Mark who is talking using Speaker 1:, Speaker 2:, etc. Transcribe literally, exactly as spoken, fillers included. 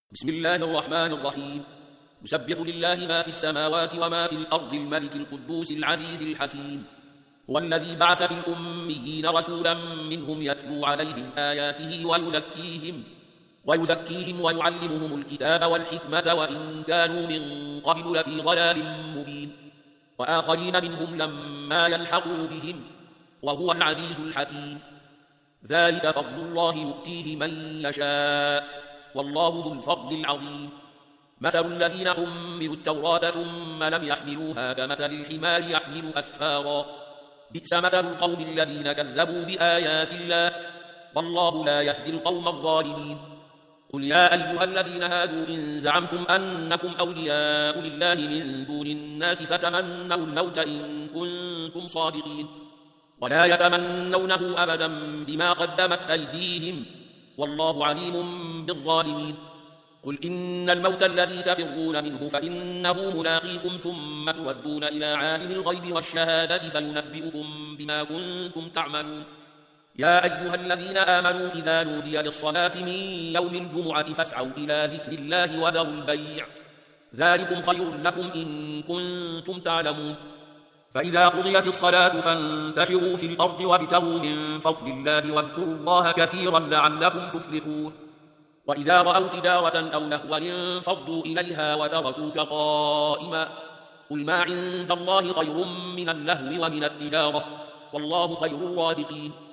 Speaker 1: بسم الله الرحمن الرحيم. يسبح لله ما في السماوات وما في الأرض الملك القدوس العزيز الحكيم. هو الذي بعث في الأميين رسولا منهم يتلو عليهم آياته ويزكيهم ويزكيهم ويعلمهم الكتاب والحكمة وإن كانوا من قبل لفي ضلال مبين، وآخرين منهم لما يلحقوا بهم وهو العزيز الحكيم. ذلك فضل الله يؤتيه من يشاء والله ذو الفضل العظيم. مثل الذين حملوا التوراة ثم لم يحملوها كمثل الحمار يحمل أسفارا، بئس مثل القوم الذين كذبوا بآيات الله والله لا يهدي القوم الظالمين. قل يا أيها الذين هادوا إن زعمتم أنكم أولياء لله من دون الناس فتمنوا الموت إن كنتم صادقين، ولا يتمنونه أبدا بما قدمت أيديهم والله عليم بالظالمين. قل إن الموت الذي تفرون منه فإنه ملاقيكم ثم تردون إلى عالم الغيب والشهادة فينبئكم بما كنتم تعملون. يا أيها الذين آمنوا إذا نودي للصلاة من يوم الجمعة فاسعوا إلى ذكر الله وذروا البيع، ذلكم خير لكم إن كنتم تعلمون. فإذا قضيت الصلاة فانتشروا في الأرض وابتغوا من فضل الله واذكروا الله كثيرا لعلكم تفلحون. وإذا رأوا تجارة أو لهوا انفضوا إليها وتركوك قائما، قل ما عند الله خير من اللهو ومن التجارة والله خير الرازقين.